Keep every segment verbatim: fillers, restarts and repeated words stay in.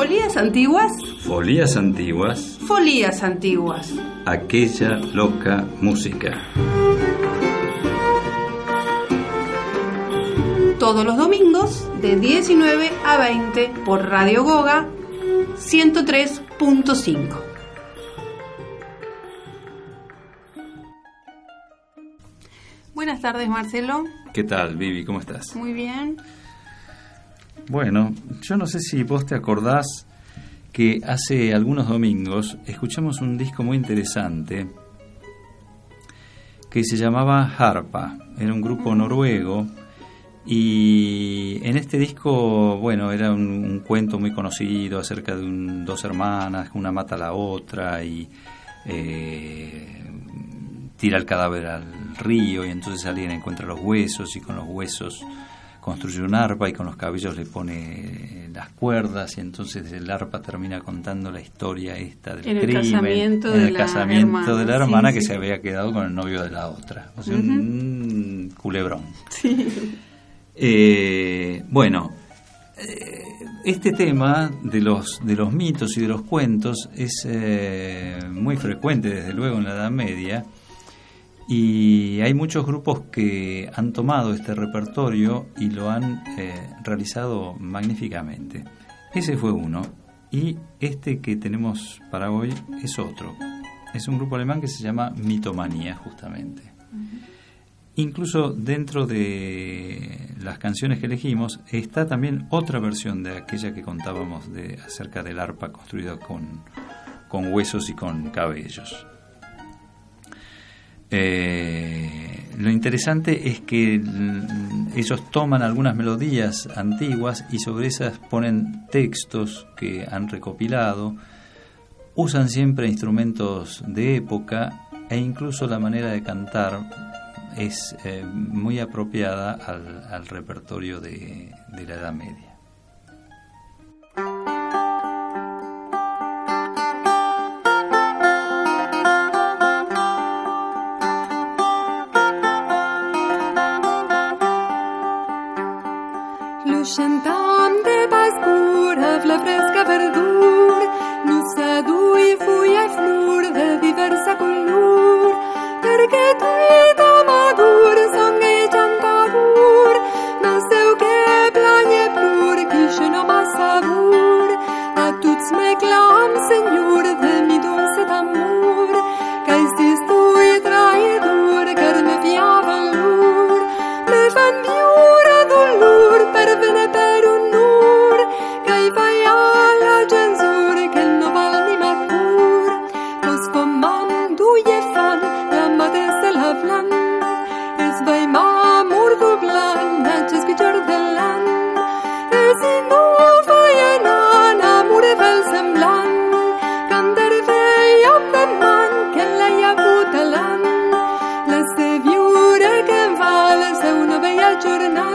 Folías antiguas. Folías antiguas. Folías antiguas. Aquella loca música. Todos los domingos de diecinueve a veinte por Radio Goga ciento tres punto cinco. Buenas tardes, Marcelo. ¿Qué tal, Vivi? ¿Cómo estás? Muy bien. Bueno, yo no sé si vos te acordás que hace algunos domingos escuchamos un disco muy interesante que se llamaba Harpa. Era un grupo noruego y en este disco, bueno, era un, un cuento muy conocido acerca de un, dos hermanas, una mata a la otra y eh, tira el cadáver al río y entonces alguien encuentra los huesos y con los huesos construye un arpa y con los cabellos le pone las cuerdas y entonces el arpa termina contando la historia esta del en el crimen, casamiento en de el la casamiento hermana, de la hermana sí, que sí. se había quedado con el novio de la otra. O sea, Uh-huh. un culebrón. Sí. Eh, bueno, eh, este tema de los de los mitos y de los cuentos es eh, muy frecuente desde luego en la Edad Media. Y hay muchos grupos que han tomado este repertorio y lo han eh, realizado magníficamente. Ese fue uno. Y este que tenemos para hoy es otro. Es un grupo alemán que se llama Mitomanía, justamente. Uh-huh. Incluso dentro de las canciones que elegimos está también otra versión de aquella que contábamos de, acerca del arpa construida con, con huesos y con cabellos. Eh, lo interesante es que l- ellos toman algunas melodías antiguas y sobre esas ponen textos que han recopilado, usan siempre instrumentos de época e incluso la manera de cantar es eh, muy apropiada al, al repertorio de, de la Edad Media. Scentam de pascur av la fresca verdur, nu s'adu i fui e flor de diversa color, perché tuita madur son e giantavur, ma seu che planie plur, qui che no ma savur, a tuts me clam, Senyor, de mi dulce d'amor, che sis tu i traidor, car me fiavan lur, me fan viure dolor, per vene per un nur, che fai alla genzur, che no val ni ma pur, cos comam du je fan, la madre se la vlan, es vai ma mur du blan, a ges pitjor de lan, es i no fai enan, amore vel semblant, canter vei am de man, que la hi ha hagut a l'an, la se viure que val, se uno veia al jornal,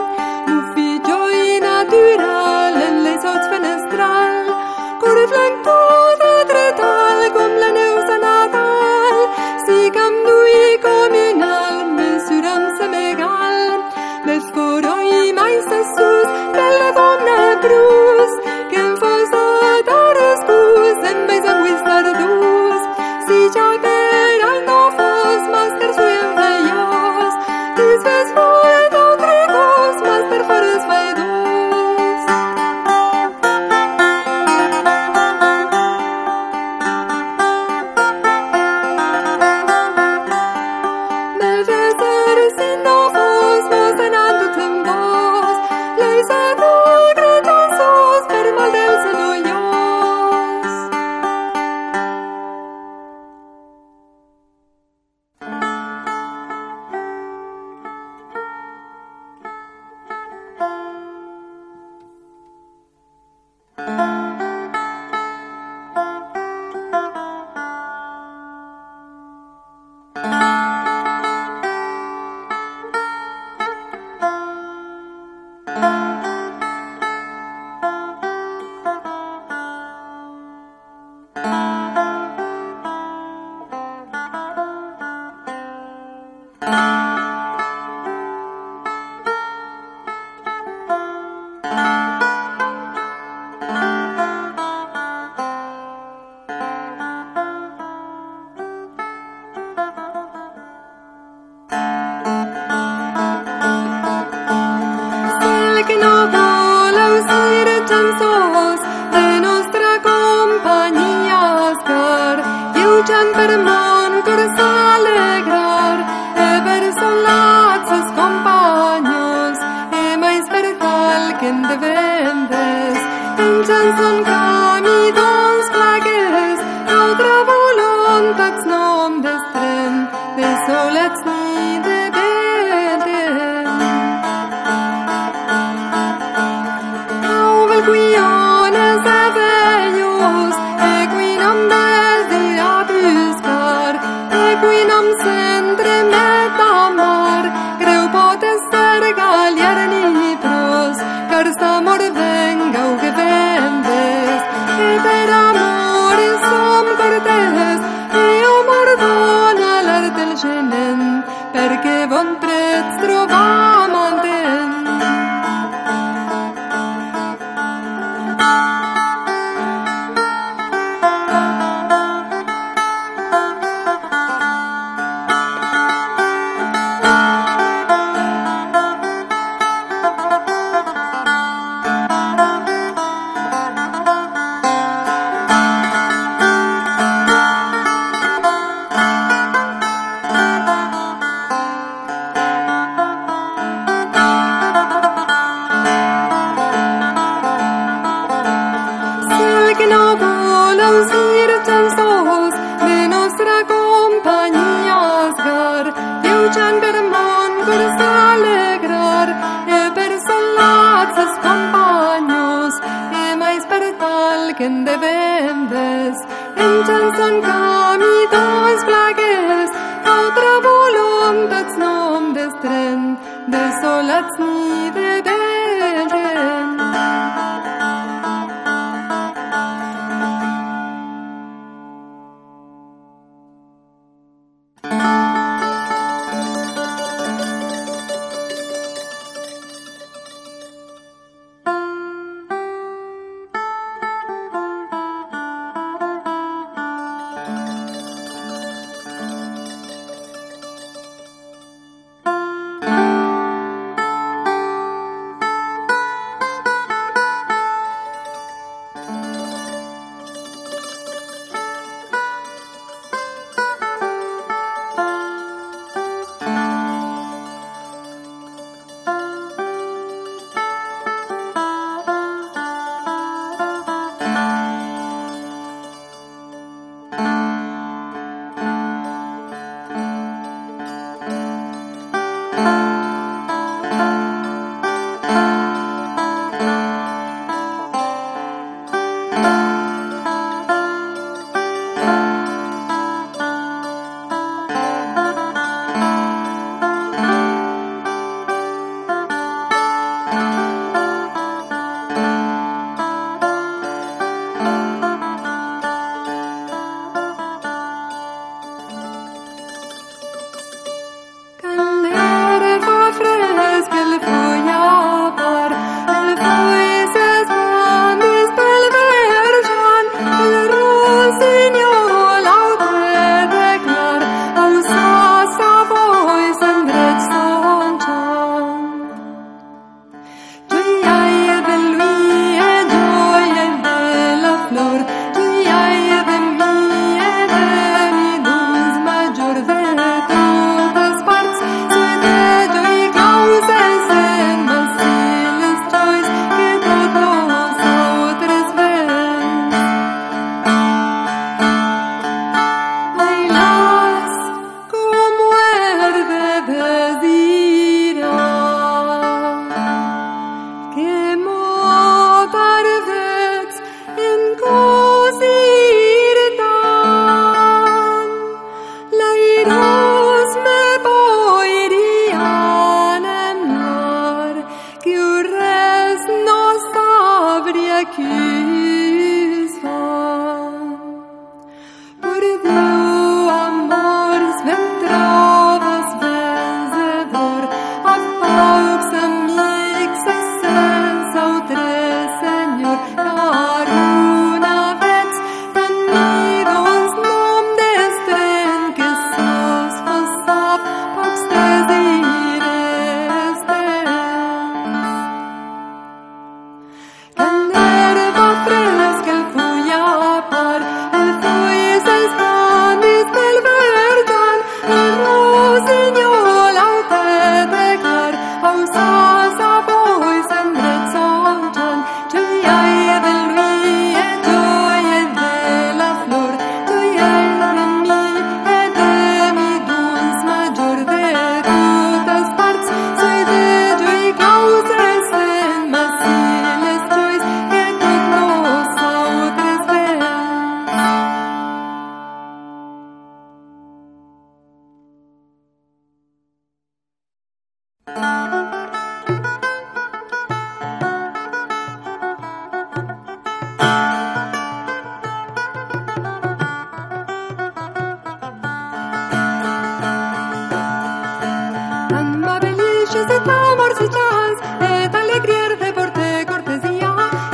natural en les hauts fenestral, corre flanc tot a tretal com la neus a Nadal, si cam dui comunal, mesuram se megal, ves foro i mai se sus, de la dona cruz, que em fos a tares dus, en veis a guistar dus, si ja per al no fos, mas ter sui en veios, dis ves molt altre cos, mas ter fares veidós. So vendes, pengen son camidons plagues, altra voluntats nom destrem, de solets ni de bedem. Auvel quiones aveios, e quinam desira buscar, e quinam centre metamar, greu potes ser galiar libros, car s'amor venga o que vendes, e per amor som cortes, e amor dona l'art del genent, perché bon prets trovam anten. De vendes, en son camidons plagues, altra voluntats nom destrem, de solats ni de bedem. Can there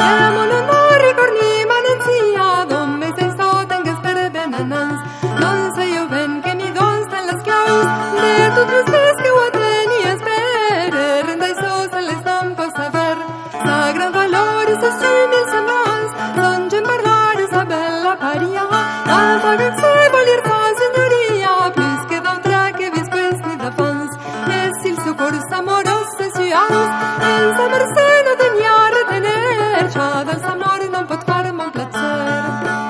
Demono non ricordi ma non sia, non mi sei so tengas per benanans. Non sei io ben che mi donsta las claus, de tu tristeza que o tenias per, rendai so se les non posso saber. Sa gran valore se simil se mas, son gen parlare sa bella paria, la paga se volir sa signoria, plus que d'altra que después ni da fans. Es il suo corso amoroso e suaus, el sa mercè no tenia a retener, ciò del sa amore non pot farmi un placer.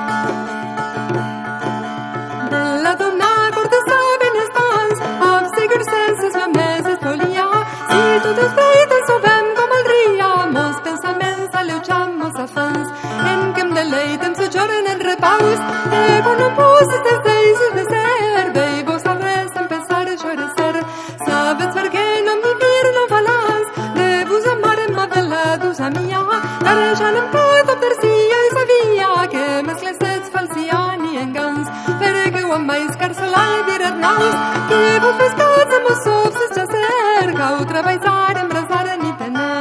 Della donna cortesa ben estans, ab sigur senses va meses folia, si tu te feites so ben com el ria, mos pensaments aleuchamos a fans, en quem deleitem su giorn en repaus, e con un posis de seis de ser, vei vos al res empezar a llorecer, sabes per què non vivir non falas, de vos amar en ma bella dusa mia, care ja non pot obtersia i sabia, que mescles ets falsia ni engans, perquè ho amais carcelai dir naus, que vos pescats en vos obses ja cerca, o treballar, embrasar ni tener.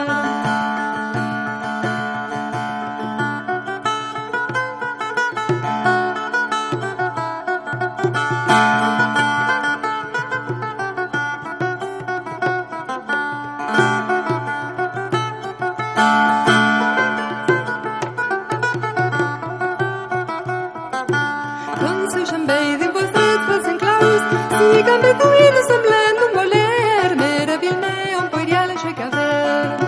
Si cambi tu il semblant un voler, meravilme un poirial a caver.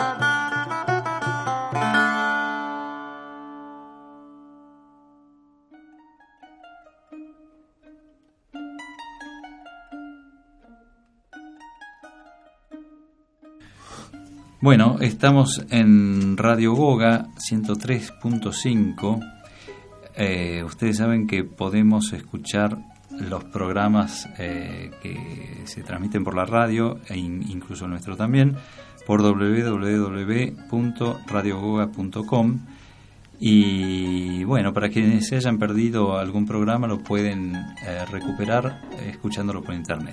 Bueno, estamos en Radio Goga ciento tres punto cinco. Eh, ustedes saben que podemos escuchar los programas eh, que se transmiten por la radio e in, incluso el nuestro también por doble u doble u doble u punto radio goga punto com. Y bueno, para quienes se hayan perdido algún programa lo pueden eh, recuperar eh, escuchándolo por internet.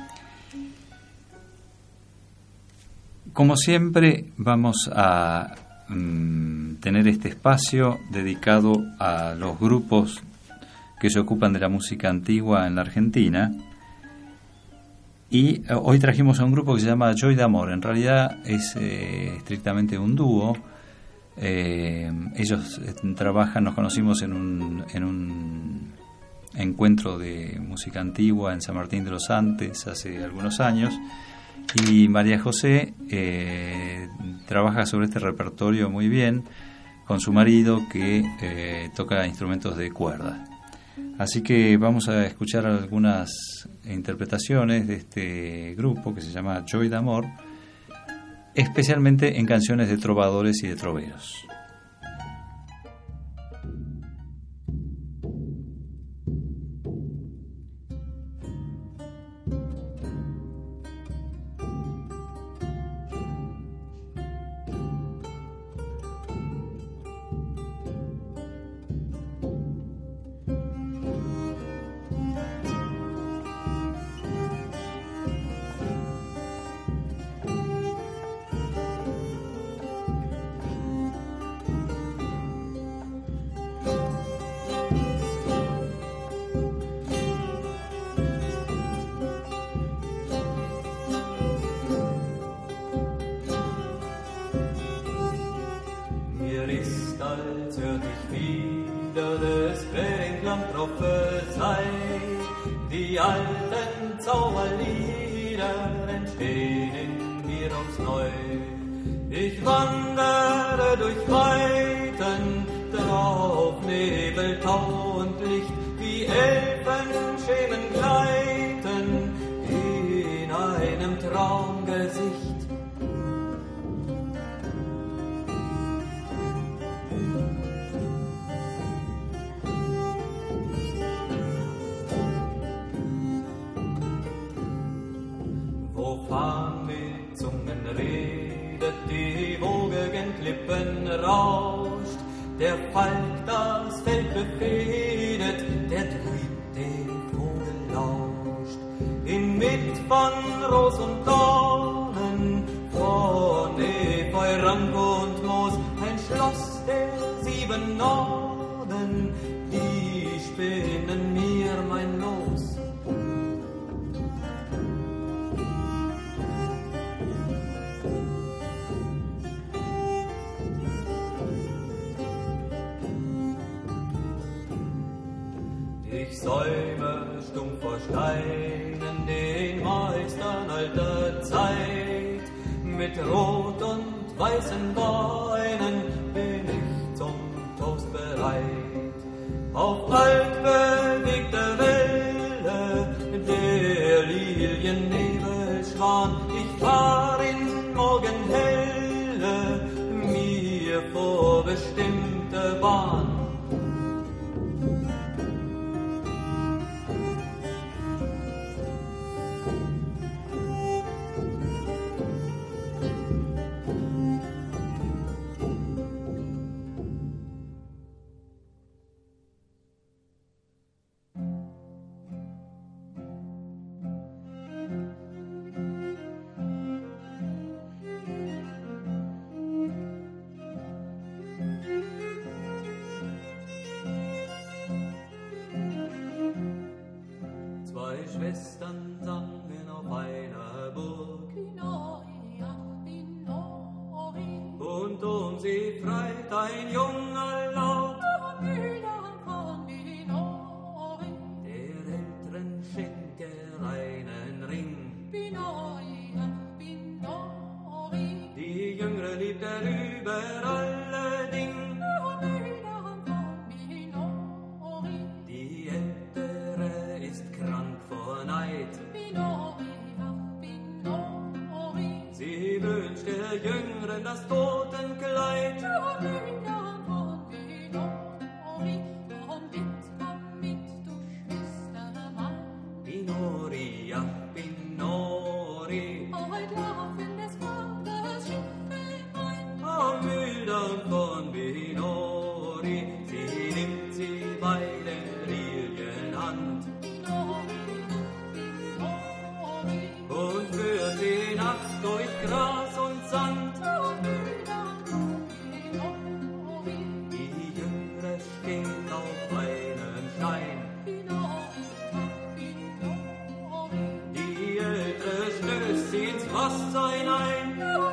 Como siempre vamos a mm, tener este espacio dedicado a los grupos que se ocupan de la música antigua en la Argentina. Y eh, hoy trajimos a un grupo que se llama Joy d'Amor. En realidad es eh, estrictamente un dúo. Eh, ellos eh, trabajan, nos conocimos en un, en un encuentro de música antigua en San Martín de los Andes hace algunos años. Y María José eh, trabaja sobre este repertorio muy bien con su marido que eh, toca instrumentos de cuerda. Así que vamos a escuchar algunas interpretaciones de este grupo que se llama Joy d'Amor, especialmente en canciones de trovadores y de troveros. Die alten Zauberlieder entstehen mir aufs Neu. Ich wandere durch Weiten, drauf Nebel, Tau und Licht, wie Elfenschemen gleiten in einem Traumgesicht. Mit Zungen redet, die Woge gen Klippen rauscht, der Falk das Feld befriedet, der Druid den Vogel lauscht. Inmit von Ros und Dornen, von Efeu, Rank und Moos, ein Schloss lieben Norden, die spinnen mir mein Los. Ich säume stumpf vor Steinen den Meistern alter Zeit. Mit rot und weißen Beinen bin ich zum Toast bereit. Auf altbewegter Welle der Liliennebelschwan, ich fahr in Morgenhelle mir vorbestimmte Bahn. Schwestern sangen auf einer Burg, und um sie freit ein junger Laut. Der älteren schenkt er einen Ring, die jüngere liebt er über alle Dinge. Die ältere ist krank vor Neid, sie wünscht der Jüngeren das Totenkleid. Binori, ja, Binori, am Mühldamm von Binori, sie nimmt sie bei der Lilienhand und führt sie nackt durch Gras und Sand. Die Jüngere steht auf einem Stein, die Ältere stößt sie ins Wasser hinein.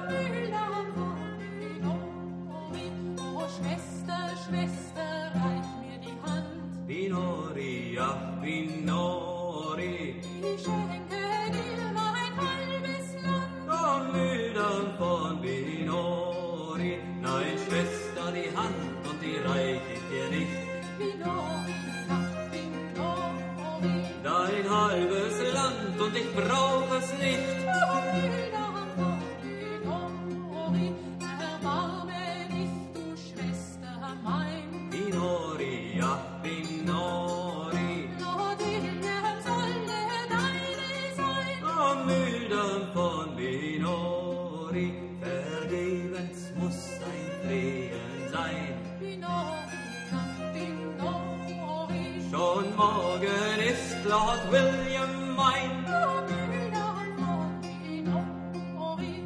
Binori, ja, Binori, ich schenke dir mein halbes Land. am Mühldamm von Binori. Nein, Schwester, die Hand und die reich ich dir nicht. Binori, ach, Binori, Dein halbes Land und ich brauch es nicht. am Mühldamm von Binori, erbarme dich, du Schwester mein. Binori, ja, Binori, Nur Wilhelm solle deine sein. am Mühldamm von Binori. Vergebens muss ein Flehen sein. Binori, ach, Binori, Schon morgen ist Lord William mein. am Mühldamm von Binori.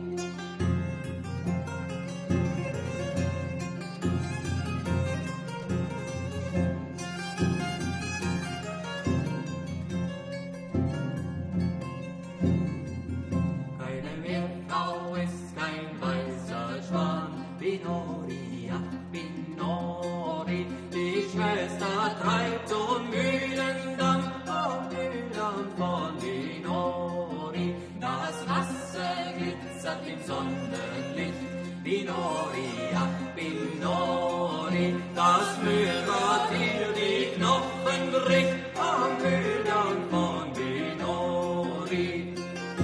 Keine Meerfrau ist kein weißer Schwan. Binori, ach, Binori, die Schwester treibt so müden Damm am Mühldamm von Binori. Das Wasser glitzert im Sonnenlicht. Binori, ach, Binori, das Mühlrad hier die Knochen bricht am Mühldamm von Binori.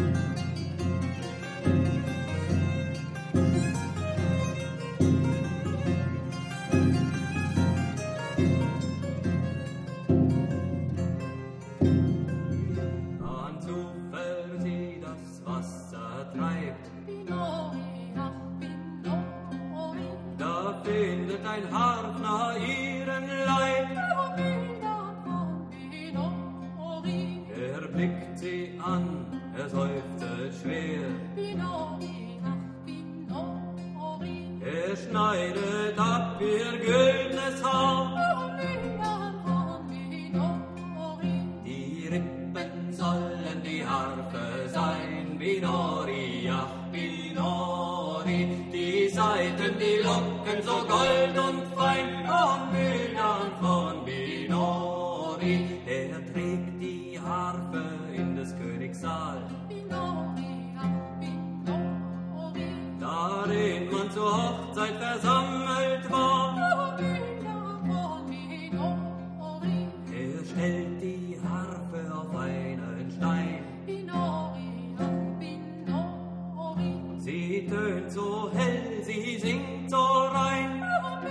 An Zufall sie das Wasser treibt, Binori, ach, Binori, da findet ein Harfner ihren Leib. am Mühldamm von Binori, Er blickt sie an, er seufzet schwer. Binori, ach, Binori, Er schneidet schwinget ab ihr güldnes Haar. Die Rippen sollen die Harfe sein, Binori, ach Binori, die Saiten, die Locken so gold und fein, von Bildern von Binori, er trägt die Harfe in des Königs Saal. Darin man zur Hochzeit versammelt war. Er stellt die Harfe auf einen Stein. Sie tönt so hell, sie singt so rein.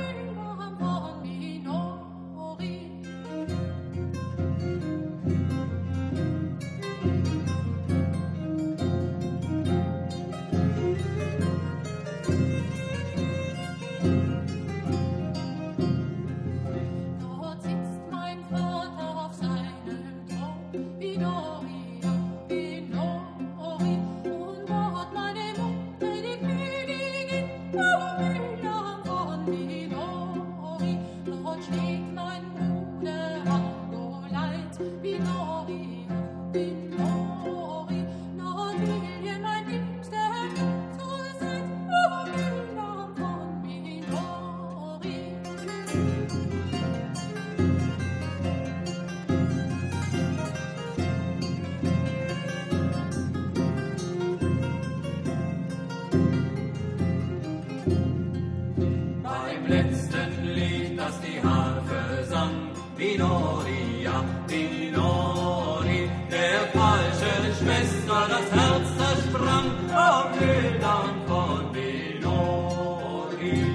Binori, ja, Binori, der falschen Schwester das Herz zersprang, vom Bildern von Binori.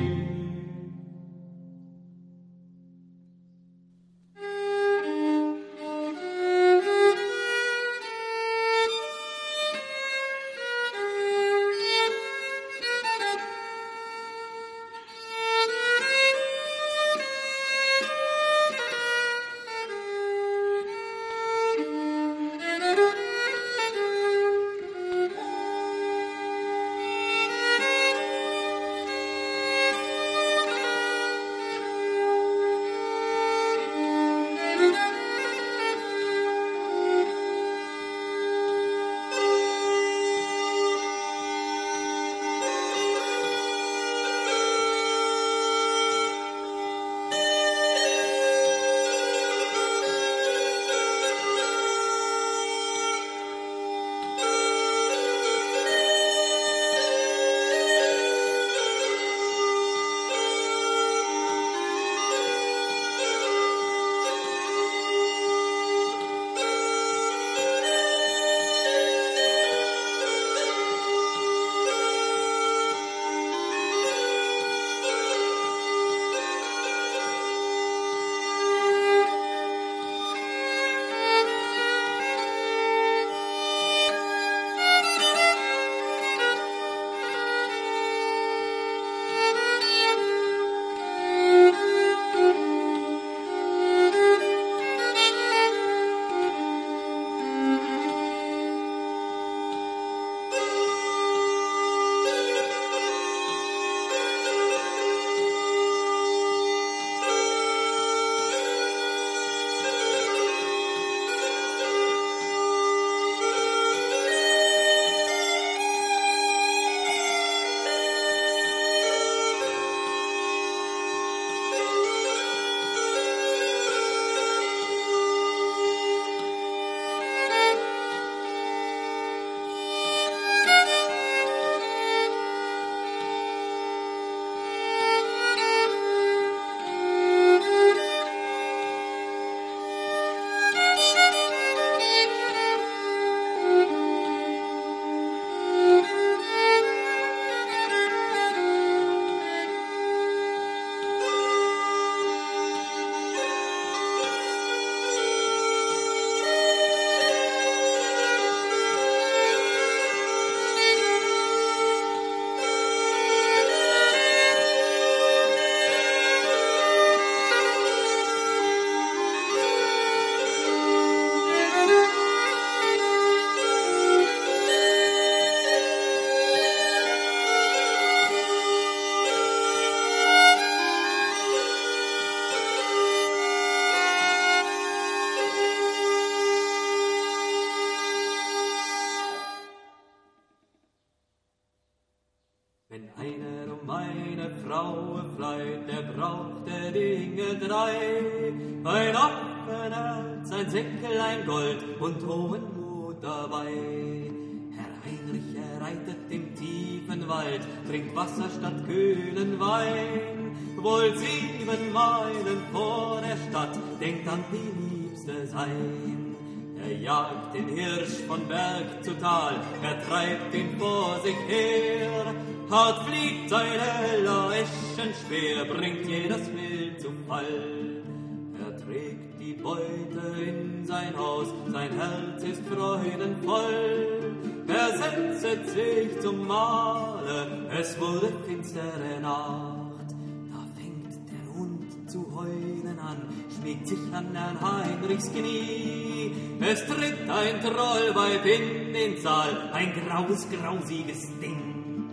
brauchte Dinge drei, ein offenes Herz, ein Säckel, ein Gold und hohen Mut dabei. Herr Heinrich, er reitet im tiefen Wald, trinkt Wasser statt kühlen Wein, wohl sieben Meilen vor der Stadt, denkt an die Liebste sein. Er jagt den Hirsch von Berg zu Tal, er treibt ihn vor sich her. Hart fliegt sein heller Eschenschwer, bringt jedes Wild zu Fall. Er trägt die Beute in sein Haus, sein Herz ist freudenvoll. Er setzt sich zum Mahle, es wurde finstere Nacht. Da fängt der Hund zu heulen an, schmiegt sich an Herrn Heinrichs Knie. Es tritt ein Trollweib in den Saal, ein graues, grausiges Ding.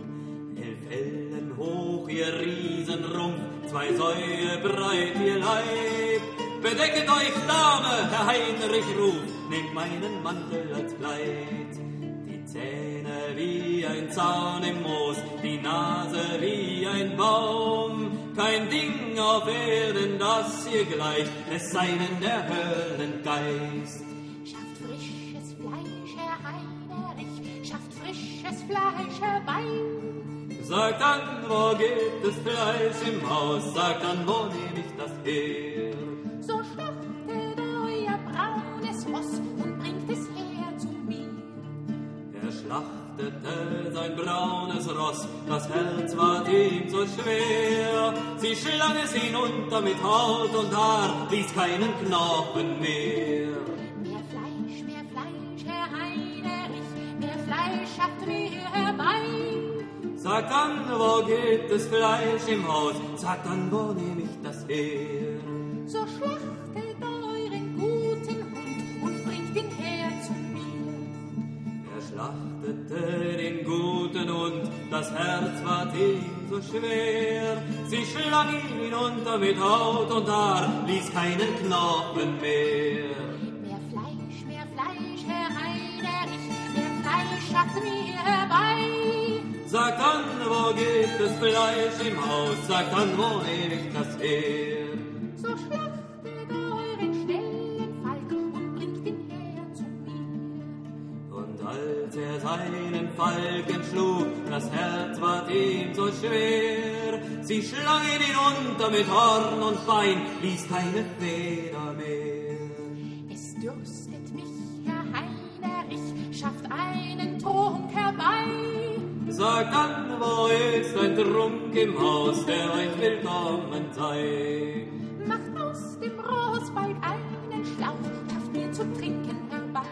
Elf Ellen hoch ihr Riesenrumpf, zwei Säue breit ihr Leib. Bedecket euch, Dame, Herr Heinrich ruft, nehmt meinen Mantel als Kleid. Die Zähne wie ein Zaun im Moos, die Nase wie ein Baum. Kein Ding auf Erden, das ihr gleicht, es sei denn der Höllengeist. Schafft frisches Fleisch, Herr Heinrich, schafft frisches Fleisch herbei. Sagt an, wo gibt es Fleisch im Haus, sagt an, wo nehm ich das her? So schlachtet euer braunes Ross und bringt es her zu mir. Er schlachtete sein braunes Ross, das Herz ward ihm so schwer. Sie schlang es hinunter mit Haut und Haar, ließ keinen Knochen mehr. Mehr Fleisch, mehr Fleisch, Herr Heinrich, mehr Fleisch schafft mir herbei. Sagt an, wo gibt es Fleisch im Haus, sagt an, wo nehm ich das her? So schlachtet euren guten Hund und bringt ihn her zu mir. Er schlachtete den guten Hund, das Herz ward ihm so schwer. Sie schlang ihn hinunter mit Haut und Haar, ließ keinen Knochen mehr. Mehr Fleisch, mehr Fleisch, Herr Heinrich, mehr Fleisch schafft mir herbei. Sagt an, wo gibt es Fleisch im Haus, sagt an, wo nehm ich das her? So schlachtet euren schnellen Falk und bringt ihn her zu mir. Und als er seinen Falken schlug, das Herz ward ihm so schwer. Sie schlang ihn hinunter mit Horn und Bein, ließ keine Feder mehr. Es dürstet mich, Herr Heinrich, schafft einen Trunk herbei. Sagt an, wo ist ein Trunk im Haus, der euch willkommen sei. Macht aus dem Roswald einen Schlauch, schafft mir zu trinken herbei.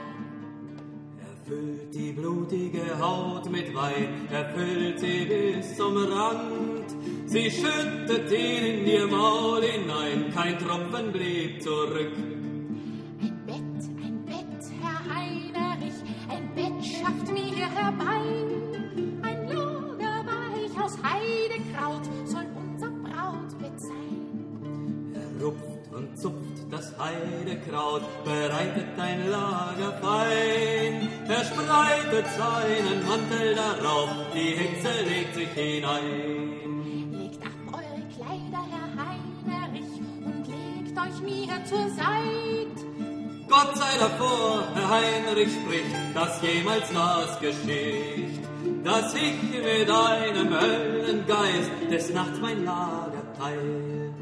Er füllt die blutige Haut mit Wein, er füllt sie bis zum Rand. Sie schüttet ihn in ihr Maul hinein, kein Tropfen blieb zurück. Ein Bett, ein Bett, Herr Heinrich, ein Bett schafft mir herbei. Ein Lager weich aus Heidekraut soll unser Brautbett sein. Er rupft und zupft das Heidekraut, bereitet ein Lager fein. Er spreitet seinen Mantel darauf, die Hexe legt sich hinein. Legt ab eure Kleider, Herr Heinrich, und legt euch mir zur Seite. Gott sei davor, Herr Heinrich spricht, dass jemals das geschieht, dass ich mit einem Höllengeist des Nachts mein Lager teil.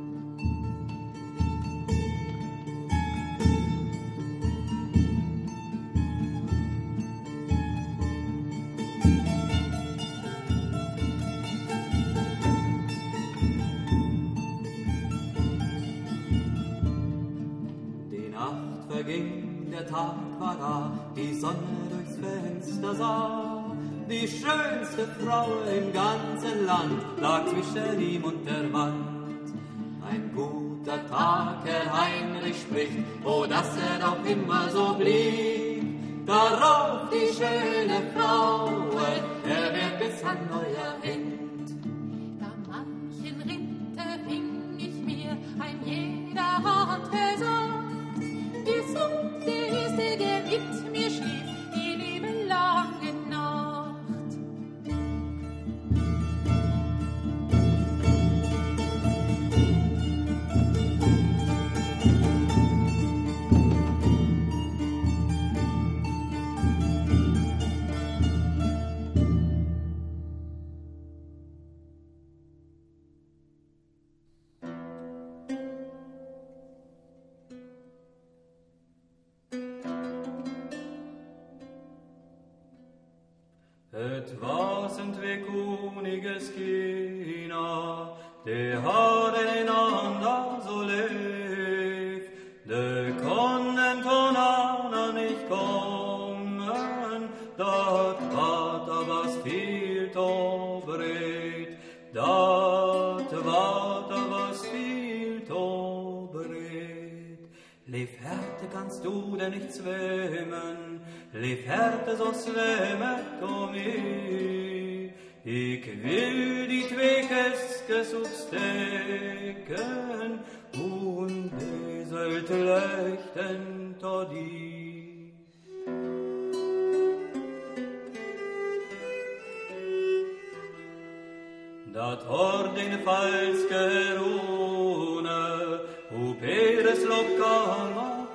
Verging, der Tag war da, die Sonne durchs Fenster sah. Die schönste Frau im ganzen Land lag zwischen ihm und der Wand. Ein guter Tag, Herr Heinrich spricht, oh, dass er doch immer so blieb. Darauf die schöne Frau, er wird bis an euer End. Da manchen Ritter fing ich mir ein jeder Hand versorgt. Gesund, der Erste, der mit mir schlief, die liebe lange Nacht. Het was een twee koninges China, de hadden een ander zo leef. De konden kon Anna nicht kommen, dat Water was viel to breed, dat Water was viel to breed. Lief Härte, kannst du denn nicht schwimmen? Lief Härte, so schwimmet um mich. Ich will die twee Keskes opsteken und die sollte leuchten to die. Dat hoort in falske rune, hoe peres lokama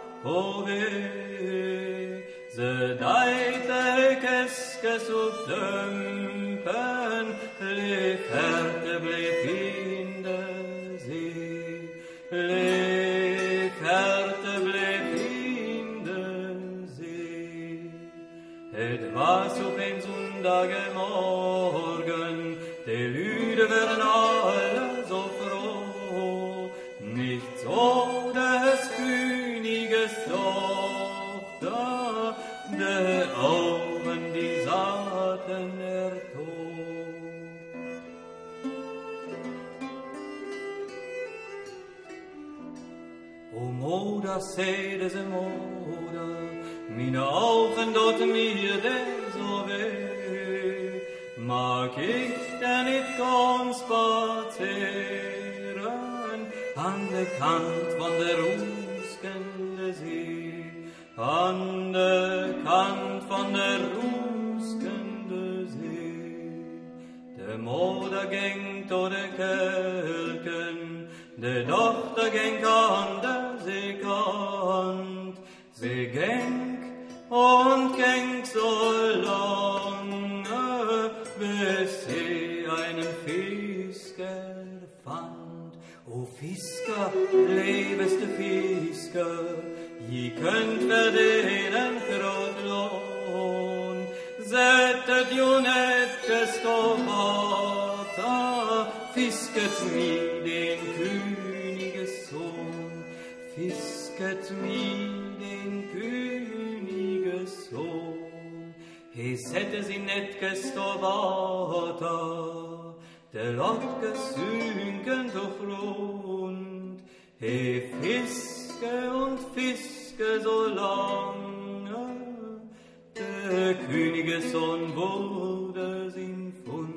hove. Ze deite keskes op dumpen, leef Härte bleef in de zee. Leef Härte bleef in de zee. Het was op een zondagmorgen, de Lüde werden alle so froh, nicht so des Königes Tochter, de Augen, die sahen er tot. O Moder, sede ze Moder, meine Augen dort mir de so weh, mag ich denn nicht ganz spazieren an der Kant von der ruskende See, an der Kant von der ruskende See. Der Moder ging to de Kelken, de Tochter ging an der Seekant, sie ging und ging so lange, bis sie einen Fisker fand. O Fisker, liebeste Fisker, je könnt verdienen Krotlohn. Sättet ju nettes to Vater, fisket mi den Königes Sohn, fisket mi den Königes Sohn. He sätte sie nettes to Vater, der Lottke synken durch rund. He fiske und fiske so lange, der Königessohn wurde sin Fund.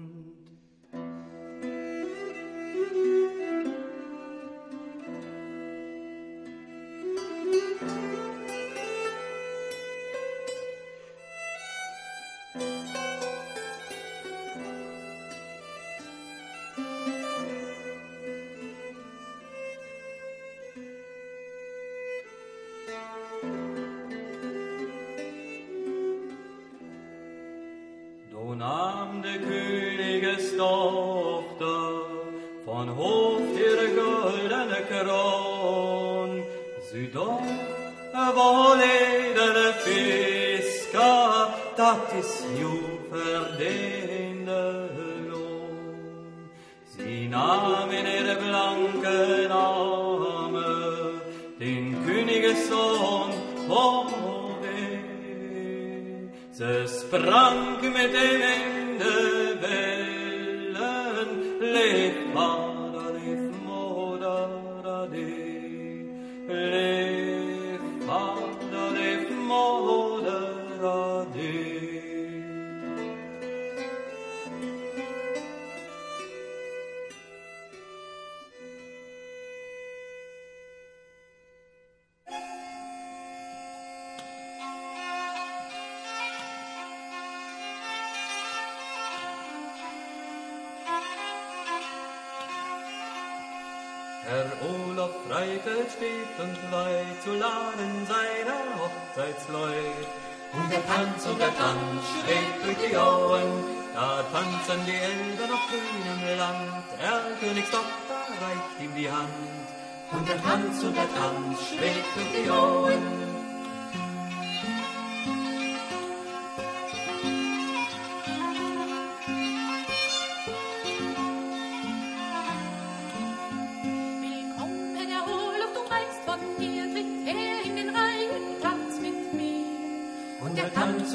Nahm der Königestochter von Hof ihre goldene Kron. Sie doch war lederne Fisker, dat is ju verdiende Lohn. Sie nahm in ihre blanken Arme den Königessohn vom ze sprang met de winde wellen, leef vader, leef moeder, leef vader, leef moeder. Herr Olaf Freitelt steht und weit zu laden seiner Hochzeitsleut. Und der Tanz und der Tanz schlägt durch die Auen, da tanzen die Elben auf grünem Land. Der Königstochter reicht ihm die Hand. Und der Tanz und der Tanz schlägt durch die Auen.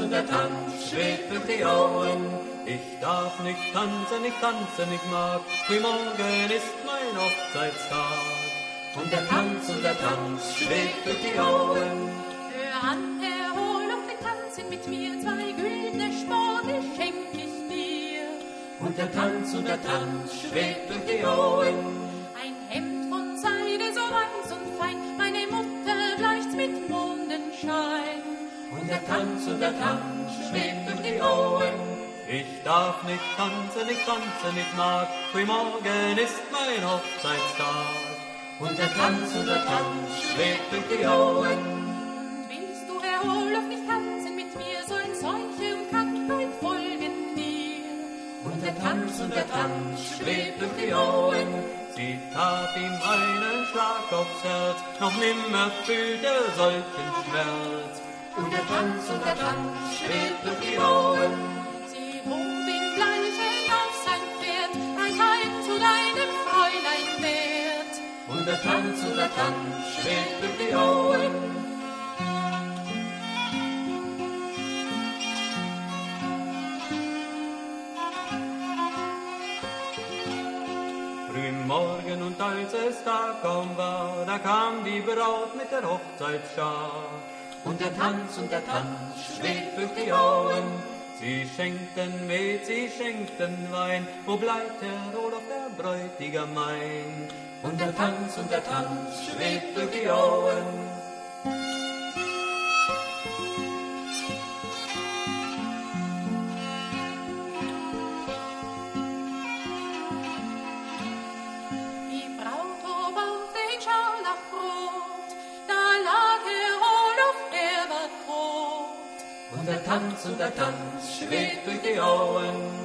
und der Tanz schwebt durch die Auen. Ich darf nicht tanzen, ich tanze nicht mag, für morgen ist mein Hochzeitstag. Und der Tanz und der Tanz schwebt durch die Auen. Hör an, Herr Olof, wir tanzen mit mir, zwei güldene Sporne schenk ich dir. Und der Tanz und der Tanz schwebt durch die Auen. Ein Hemd von Seide, so weiß und fein, meine Mutter gleicht's mit Mondenschein. Und der Tanz und der Tanz schwebt durch die Auen. Ich darf nicht tanzen, ich tanze nicht mag, für morgen ist mein Hochzeitstag. Und der Tanz und der Tanz schwebt durch die Auen. Willst du, Herr Olof, nicht tanzen mit mir, sollen Seuche und Krankheit folgen dir. Und der Tanz und der Tanz schwebt durch die Auen. Sie tat ihm einen Schlag aufs Herz, noch nimmer fühlt er solchen Schmerz. Und der Tanz und der Tanz schwebt durch die Auen. Sie hob ihn gleichend auf sein Pferd, reich heim zu deinem Fräulein wert. Und der Tanz und der Tanz schwebt durch die Auen. Früh im Morgen und als es Tag kaum war, da kam die Braut mit der Hochzeitsschar. Und der Tanz und der Tanz schwebt durch die Auen. Sie schenkten Met, sie schenkten Wein, wo bleibt Herr Olof, der Bräutigam mein? Und der Tanz und der Tanz schwebt durch die Auen. Die Braut hob auf den Scharlachbrot, da lag Herr Olof, er war tot. Und der Tanz und der Tanz schwebt durch die Auen.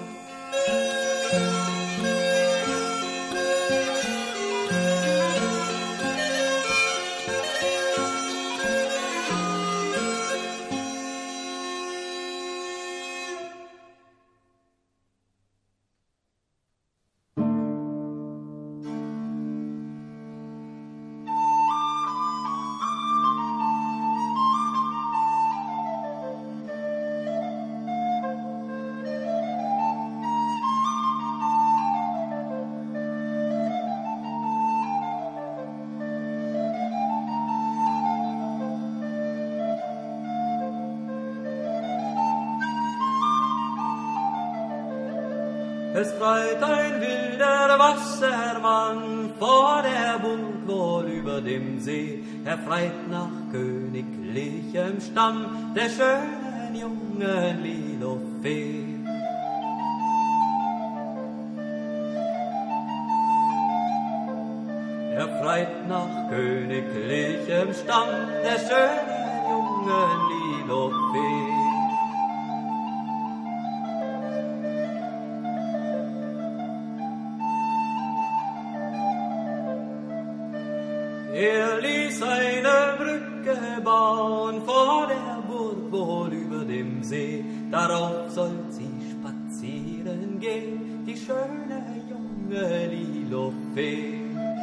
Es freit ein wilder Wassermann vor der Burg wohl über dem See. Er freit nach königlichem Stamm der schönen jungen Lilofee. Er freit nach königlichem Stamm der schönen jungen Lilofee. Er ließ eine Brücke bauen vor der Burg wohl über dem See. Darauf soll sie spazieren gehen, die schöne junge Lilofee.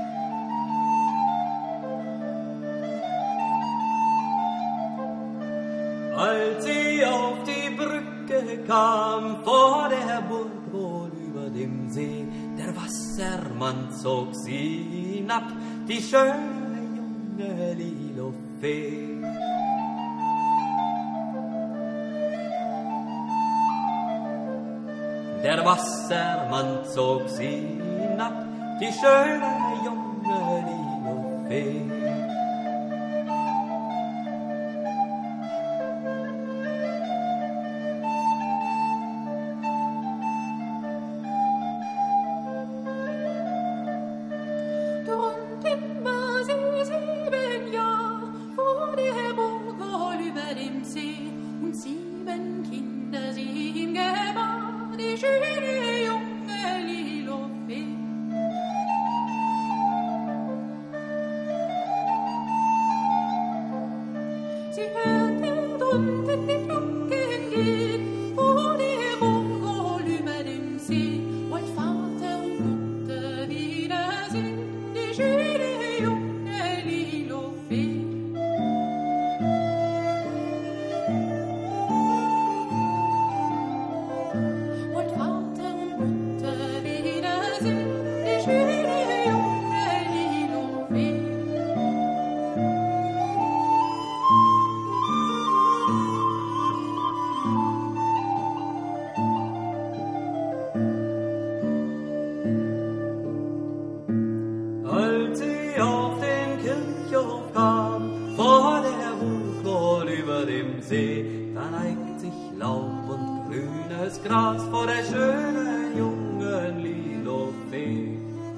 Als sie auf die Brücke kam vor der Burg wohl über dem See, der Wassermann zog sie hinab, die schöne junge Lilofee. Der Wassermann zog sie hinab, die schöne junge Lilofee. das Gras vor der schönen jungen Lilofee.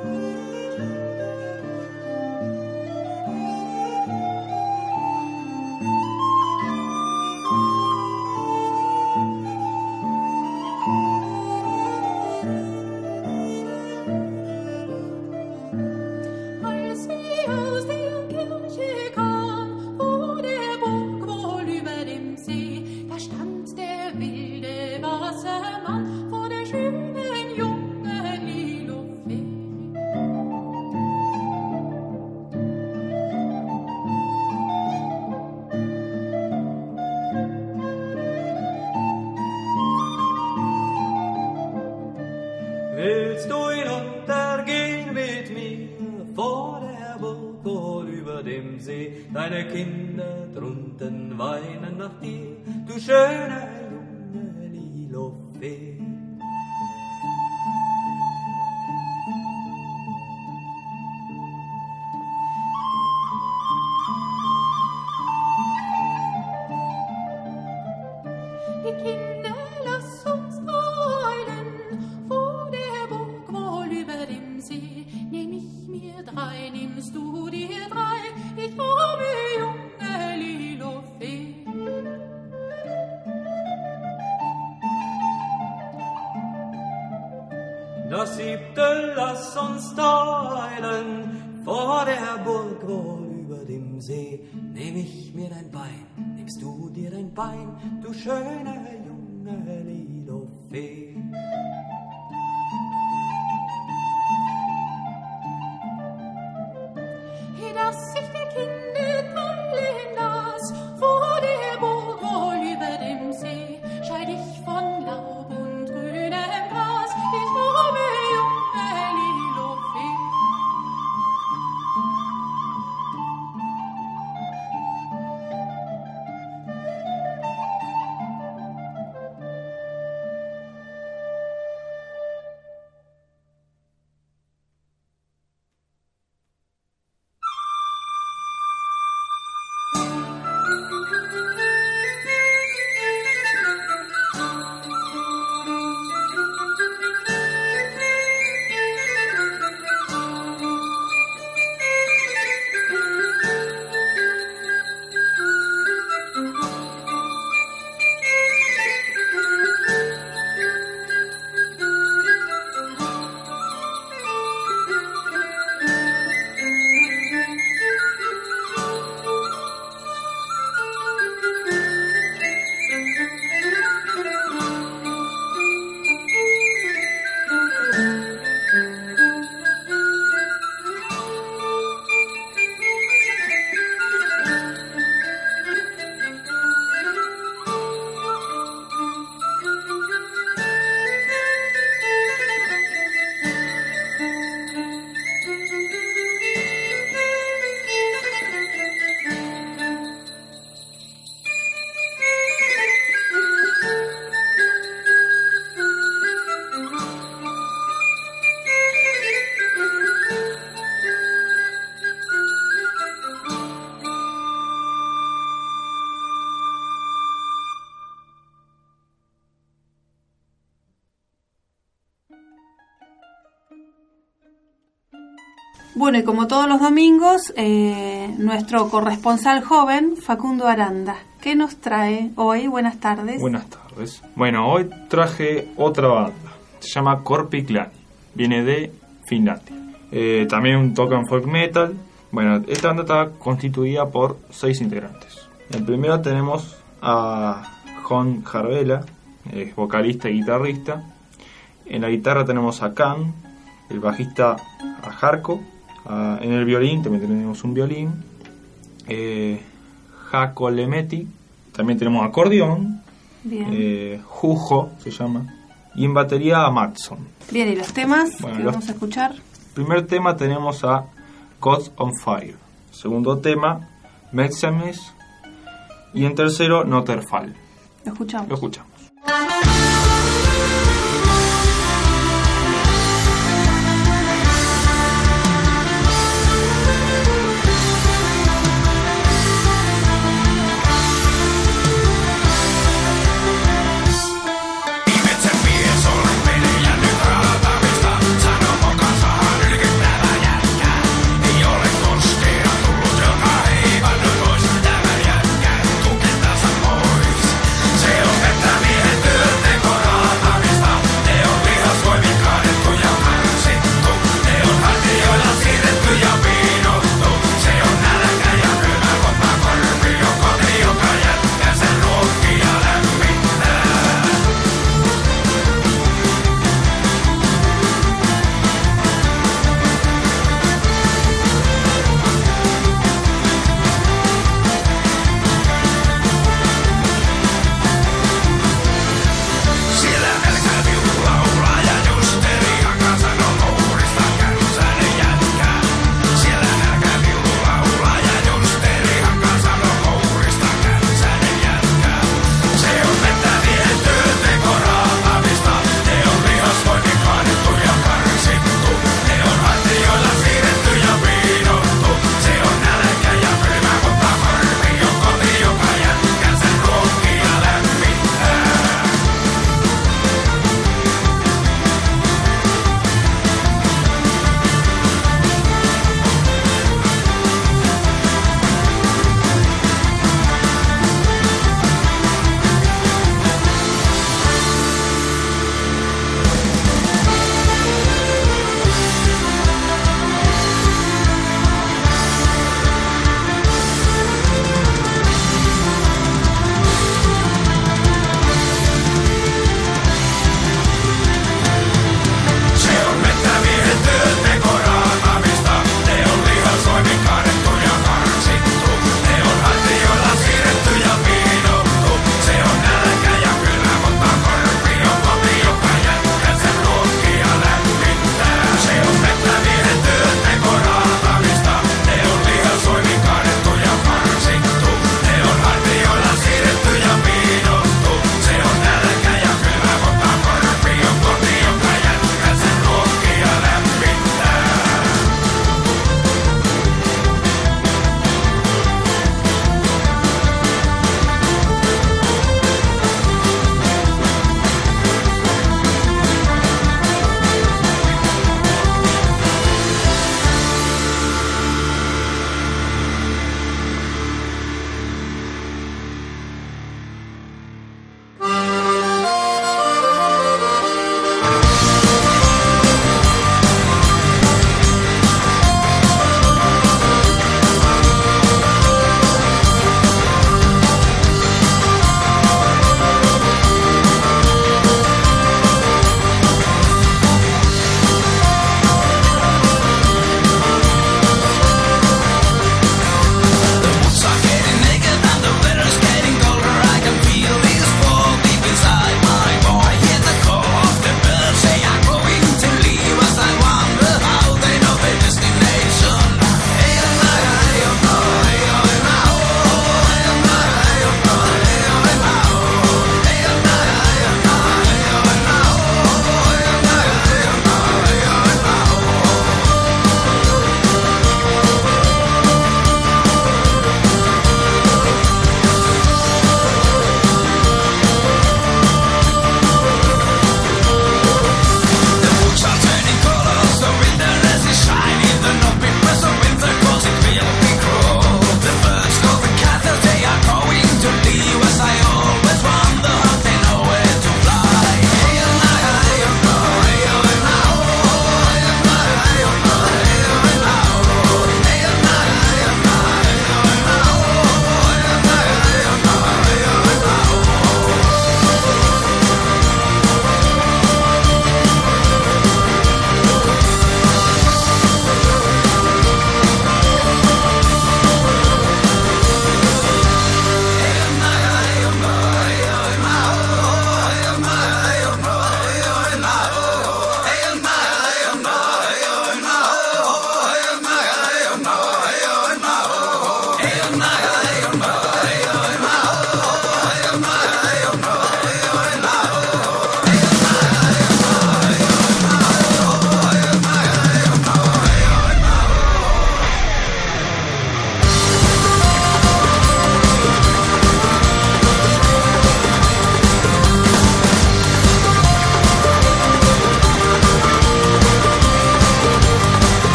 Willst du hinuntergehen mit mir vor der Burg wohl über dem See? Deine Kinder drunten weinen nach dir, du schöne junge Lilofee. Die Kinder, lass uns eilen vor der Burg wohl über dem See. Nehm ich mir drei, nimmst du dir drei, ich arme junge Lilofee. Das siebte, lass uns teilen vor der Burg wohl über dem See. Nehm ich mir dein Bein, nimmst du dir dein Bein, du schöne junge Lilofee. Dass ich die Kinder teilen lass vor der Burg wohl über dem See, scheid ich von Laub und grünem Gras, ich arme junge Lilofee. Bueno, y como todos los domingos, eh, nuestro corresponsal joven, Facundo Aranda, ¿qué nos trae hoy? Buenas tardes. Buenas tardes. Bueno, hoy traje otra banda. Se llama Korpiklani. Viene de Finlandia. Eh, también tocan folk metal. Bueno, esta banda está constituida por seis integrantes. En primero tenemos a Jon Jarvela, eh, vocalista y guitarrista. En la guitarra tenemos a Kan, el bajista a Jarkko. Uh, en el violín también tenemos un violín, eh, Jaakko Lemeti, también tenemos acordeón, eh, Jujo se llama, y en batería a Matson. Bien, ¿y los temas bueno, que los, vamos a escuchar? Primer tema tenemos a Gods on Fire, segundo tema Metzemes, y en tercero Noterfall. Lo escuchamos. Lo escuchamos. Metzemes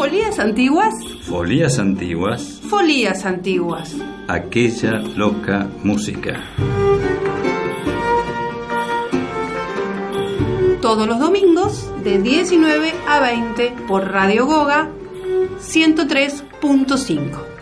Folías antiguas, Folías antiguas, folías antiguas. aquella loca música. Todos los domingos de diecinueve a veinte por Radio Goga ciento tres punto cinco.